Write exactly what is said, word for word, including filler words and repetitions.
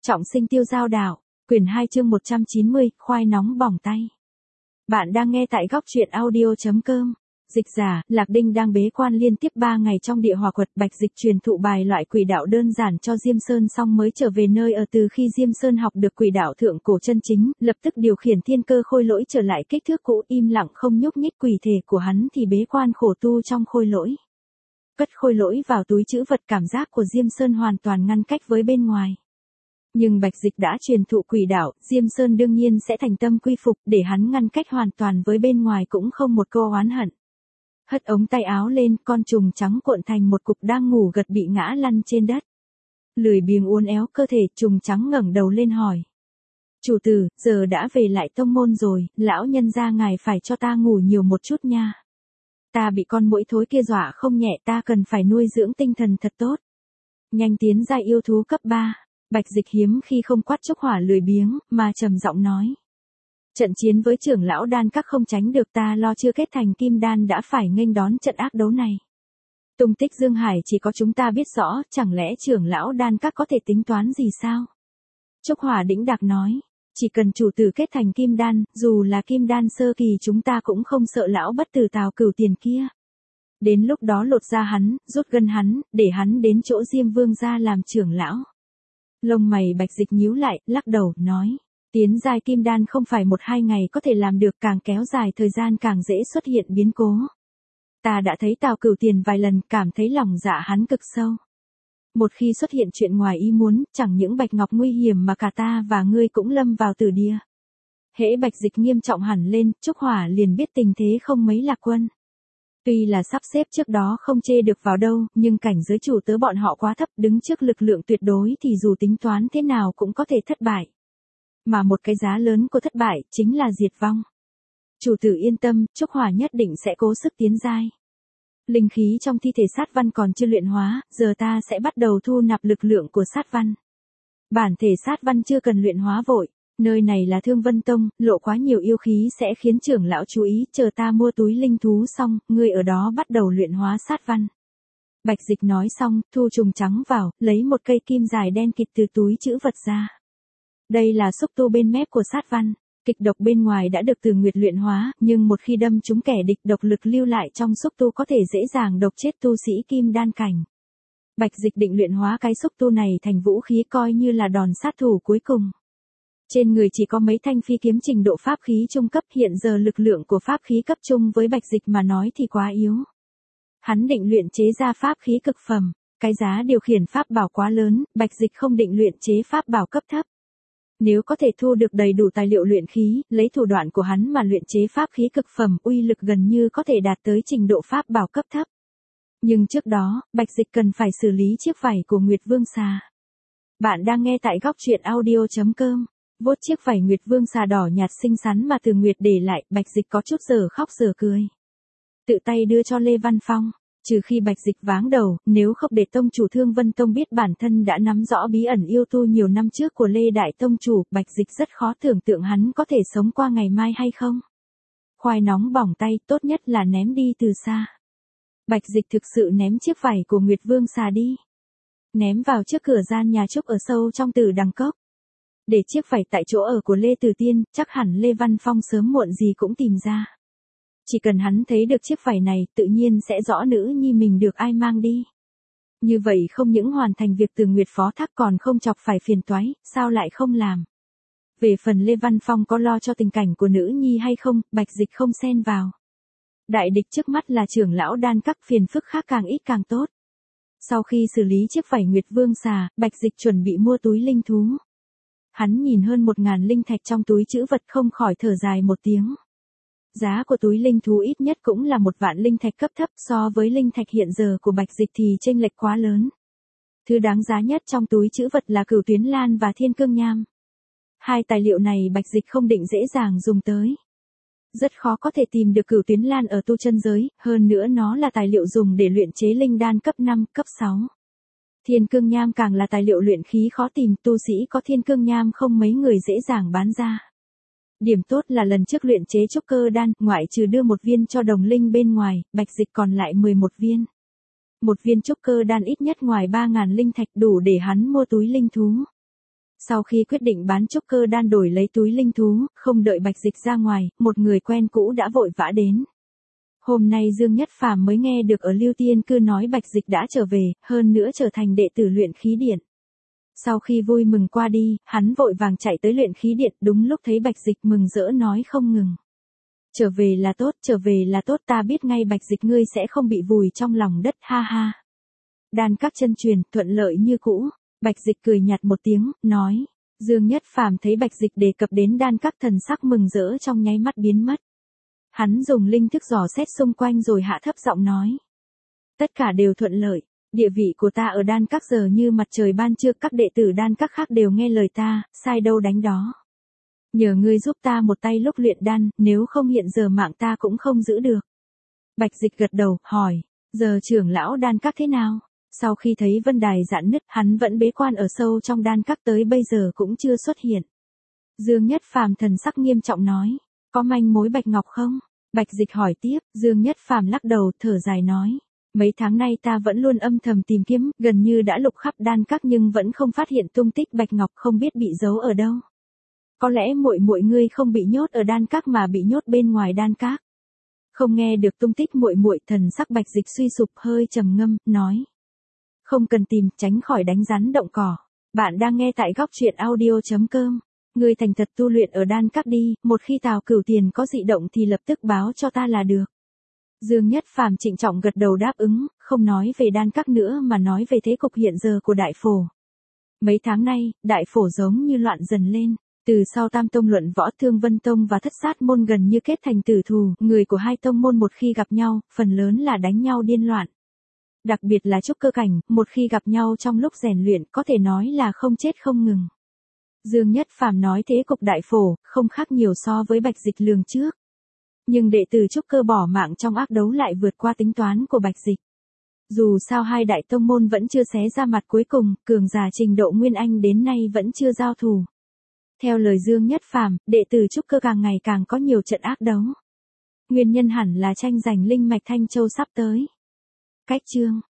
Trọng sinh tiêu giao đạo, quyển hai chương một trăm chín mươi, khoai nóng bỏng tay. Bạn đang nghe tại góc truyện audio.com. Dịch giả, Lạc Đinh đang bế quan liên tiếp ba ngày trong địa hỏa quật. Bạch Dịch truyền thụ bài loại quỷ đạo đơn giản cho Diêm Sơn xong mới trở về nơi ở. Từ khi Diêm Sơn học được quỷ đạo thượng cổ chân chính, lập tức điều khiển thiên cơ khôi lỗi trở lại kích thước cũ, im lặng không nhúc nhích. Quỷ thể của hắn thì bế quan khổ tu trong khôi lỗi. Cất khôi lỗi vào túi trữ vật, cảm giác của Diêm Sơn hoàn toàn ngăn cách với bên ngoài. Nhưng Bạch Dịch đã truyền thụ quỷ đạo, Diêm Sơn đương nhiên sẽ thành tâm quy phục, để hắn ngăn cách hoàn toàn với bên ngoài cũng không một câu oán hận. Hất ống tay áo lên, con trùng trắng cuộn thành một cục đang ngủ gật bị ngã lăn trên đất. Lười biếng uốn éo cơ thể, trùng trắng ngẩng đầu lên hỏi. Chủ tử, giờ đã về lại tông môn rồi, lão nhân gia ngài phải cho ta ngủ nhiều một chút nha. Ta bị con muỗi thối kia dọa không nhẹ, ta cần phải nuôi dưỡng tinh thần thật tốt. Nhanh tiến giai yêu thú cấp ba. Bạch Dịch hiếm khi không quát Trúc Hỏa lười biếng, mà trầm giọng nói. Trận chiến với trưởng lão đan các không tránh được, ta lo chưa kết thành kim đan đã phải nghênh đón trận ác đấu này. Tung tích Dương Hải chỉ có chúng ta biết rõ, chẳng lẽ trưởng lão đan các có thể tính toán gì sao? Trúc Hỏa đĩnh đạc nói, chỉ cần chủ tử kết thành kim đan, dù là kim đan sơ kỳ chúng ta cũng không sợ lão bất tử Tào Cửu Tiền kia. Đến lúc đó lột ra hắn, rút gân hắn, để hắn đến chỗ Diêm Vương gia làm trưởng lão. Lông mày Bạch Dịch nhíu lại, lắc đầu, nói. Tiến giai kim đan không phải một hai ngày có thể làm được, càng kéo dài thời gian càng dễ xuất hiện biến cố. Ta đã thấy Tào Cửu Tiền vài lần, cảm thấy lòng dạ hắn cực sâu. Một khi xuất hiện chuyện ngoài ý muốn, chẳng những Bạch Ngọc nguy hiểm mà cả ta và ngươi cũng lâm vào tử địa. Hễ Bạch Dịch nghiêm trọng hẳn lên, Trúc Hỏa liền biết tình thế không mấy lạc quan. Tuy là sắp xếp trước đó không chê được vào đâu, nhưng cảnh giới chủ tớ bọn họ quá thấp, đứng trước lực lượng tuyệt đối thì dù tính toán thế nào cũng có thể thất bại. Mà một cái giá lớn của thất bại, chính là diệt vong. Chủ tử yên tâm, Trúc Hỏa nhất định sẽ cố sức tiến giai. Linh khí trong thi thể sát văn còn chưa luyện hóa, giờ ta sẽ bắt đầu thu nạp lực lượng của sát văn. Bản thể sát văn chưa cần luyện hóa vội. Nơi này là Thương Vân Tông, lộ quá nhiều yêu khí sẽ khiến trưởng lão chú ý, chờ ta mua túi linh thú xong, ngươi ở đó bắt đầu luyện hóa sát văn. Bạch Dịch nói xong, thu trùng trắng vào, lấy một cây kim dài đen kịt từ túi trữ vật ra. Đây là xúc tu bên mép của sát văn, kịch độc bên ngoài đã được Từ Nguyệt luyện hóa, nhưng một khi đâm trúng kẻ địch, độc lực lưu lại trong xúc tu có thể dễ dàng độc chết tu sĩ kim đan cảnh. Bạch Dịch định luyện hóa cái xúc tu này thành vũ khí, coi như là đòn sát thủ cuối cùng. Trên người chỉ có mấy thanh phi kiếm trình độ pháp khí trung cấp, hiện giờ lực lượng của pháp khí cấp trung với Bạch Dịch mà nói thì quá yếu. Hắn định luyện chế ra pháp khí cực phẩm, cái giá điều khiển pháp bảo quá lớn, Bạch Dịch không định luyện chế pháp bảo cấp thấp. Nếu có thể thu được đầy đủ tài liệu luyện khí, lấy thủ đoạn của hắn mà luyện chế pháp khí cực phẩm, uy lực gần như có thể đạt tới trình độ pháp bảo cấp thấp. Nhưng trước đó, Bạch Dịch cần phải xử lý chiếc vảy của Nguyệt Vương Xà. Bạn đang nghe tại góc truyện audio.com. Vuốt chiếc vảy Nguyệt Vương Xà đỏ nhạt xinh xắn mà Từ Nguyệt để lại, Bạch Dịch có chút giờ khóc giờ cười. Tự tay đưa cho Lê Văn Phong, trừ khi Bạch Dịch váng đầu, nếu không để tông chủ Thương Vân Tông biết bản thân đã nắm rõ bí ẩn yêu tu nhiều năm trước của Lê Đại Tông chủ, Bạch Dịch rất khó tưởng tượng hắn có thể sống qua ngày mai hay không. Khoai nóng bỏng tay, tốt nhất là ném đi từ xa. Bạch Dịch thực sự ném chiếc vảy của Nguyệt Vương Xà đi. Ném vào trước cửa gian nhà Trúc ở sâu trong Tử Đằng Cốc. Để chiếc vảy tại chỗ ở của Lê Tử Tiên, chắc hẳn Lê Văn Phong sớm muộn gì cũng tìm ra. Chỉ cần hắn thấy được chiếc vảy này, tự nhiên sẽ rõ nữ nhi mình được ai mang đi. Như vậy không những hoàn thành việc Từ Nguyệt phó thác còn không chọc phải phiền toái, sao lại không làm. Về phần Lê Văn Phong có lo cho tình cảnh của nữ nhi hay không, Bạch Dịch không xen vào. Đại địch trước mắt là trưởng lão đan các, phiền phức khác càng ít càng tốt. Sau khi xử lý chiếc vảy Nguyệt Vương Xà, Bạch Dịch chuẩn bị mua túi linh thú. Hắn nhìn hơn một ngàn linh thạch trong túi trữ vật không khỏi thở dài một tiếng. Giá của túi linh thú ít nhất cũng là một vạn linh thạch cấp thấp, so với linh thạch hiện giờ của Bạch Dịch thì chênh lệch quá lớn. Thứ đáng giá nhất trong túi trữ vật là Cửu Tuyến Lan và Thiên Cương Nham. Hai tài liệu này Bạch Dịch không định dễ dàng dùng tới. Rất khó có thể tìm được Cửu Tuyến Lan ở tu chân giới, hơn nữa nó là tài liệu dùng để luyện chế linh đan cấp năm, cấp sáu. Thiên Cương Nham càng là tài liệu luyện khí khó tìm, tu sĩ có Thiên Cương Nham không mấy người dễ dàng bán ra. Điểm tốt là lần trước luyện chế trúc cơ đan, ngoại trừ đưa một viên cho đồng linh bên ngoài, Bạch Dịch còn lại mười một viên. Một viên trúc cơ đan ít nhất ngoài ba ngàn linh thạch đủ để hắn mua túi linh thú. Sau khi quyết định bán trúc cơ đan đổi lấy túi linh thú, không đợi Bạch Dịch ra ngoài, một người quen cũ đã vội vã đến. Hôm nay Dương Nhất Phàm mới nghe được ở Lưu Tiên Cư nói Bạch Dịch đã trở về, hơn nữa trở thành đệ tử luyện khí điện. Sau khi vui mừng qua đi, hắn vội vàng chạy tới luyện khí điện, đúng lúc thấy Bạch Dịch mừng rỡ nói không ngừng. Trở về là tốt, trở về là tốt, ta biết ngay Bạch Dịch ngươi sẽ không bị vùi trong lòng đất, ha ha. Đan các chân truyền, thuận lợi như cũ. Bạch Dịch cười nhạt một tiếng, nói. Dương Nhất Phàm thấy Bạch Dịch đề cập đến đan các, thần sắc mừng rỡ trong nháy mắt biến mất. Hắn dùng linh thức dò xét xung quanh rồi hạ thấp giọng nói. Tất cả đều thuận lợi, địa vị của ta ở đan các giờ như mặt trời ban trưa, các đệ tử đan các khác đều nghe lời ta, sai đâu đánh đó. Nhờ ngươi giúp ta một tay lúc luyện đan, nếu không hiện giờ mạng ta cũng không giữ được. Bạch Dịch gật đầu, hỏi, giờ trưởng lão đan các thế nào? Sau khi thấy vân đài giãn nứt, hắn vẫn bế quan ở sâu trong đan các tới bây giờ cũng chưa xuất hiện. Dương Nhất Phàm thần sắc nghiêm trọng nói, có manh mối Bạch Ngọc không? Bạch Dịch hỏi tiếp, Dương Nhất Phàm lắc đầu, thở dài nói, mấy tháng nay ta vẫn luôn âm thầm tìm kiếm, gần như đã lục khắp đan các nhưng vẫn không phát hiện tung tích Bạch Ngọc, không biết bị giấu ở đâu. Có lẽ muội muội ngươi không bị nhốt ở đan các mà bị nhốt bên ngoài đan các. Không nghe được tung tích muội muội, thần sắc Bạch Dịch suy sụp, hơi trầm ngâm, nói, không cần tìm, tránh khỏi đánh rắn động cỏ. Bạn đang nghe tại góc truyện audio chấm com. Ngươi thành thật tu luyện ở đan các đi, một khi Tào Cửu Tiền có dị động thì lập tức báo cho ta là được. Dương Nhất Phàm trịnh trọng gật đầu đáp ứng, không nói về đan các nữa mà nói về thế cục hiện giờ của Đại Phổ. Mấy tháng nay, Đại Phổ giống như loạn dần lên. Từ sau Tam Tông luận võ, Thương Vân Tông và Thất Sát Môn gần như kết thành tử thù, người của hai tông môn một khi gặp nhau, phần lớn là đánh nhau điên loạn. Đặc biệt là trúc cơ cảnh, một khi gặp nhau trong lúc rèn luyện có thể nói là không chết không ngừng. Dương Nhất Phàm nói thế cục Đại Phổ, không khác nhiều so với Bạch Dịch lường trước. Nhưng đệ tử trúc cơ bỏ mạng trong ác đấu lại vượt qua tính toán của Bạch Dịch. Dù sao hai đại tông môn vẫn chưa xé ra mặt, cuối cùng, cường giả trình độ Nguyên Anh đến nay vẫn chưa giao thủ. Theo lời Dương Nhất Phàm, đệ tử trúc cơ càng ngày càng có nhiều trận ác đấu. Nguyên nhân hẳn là tranh giành linh mạch Thanh Châu sắp tới. Cách chương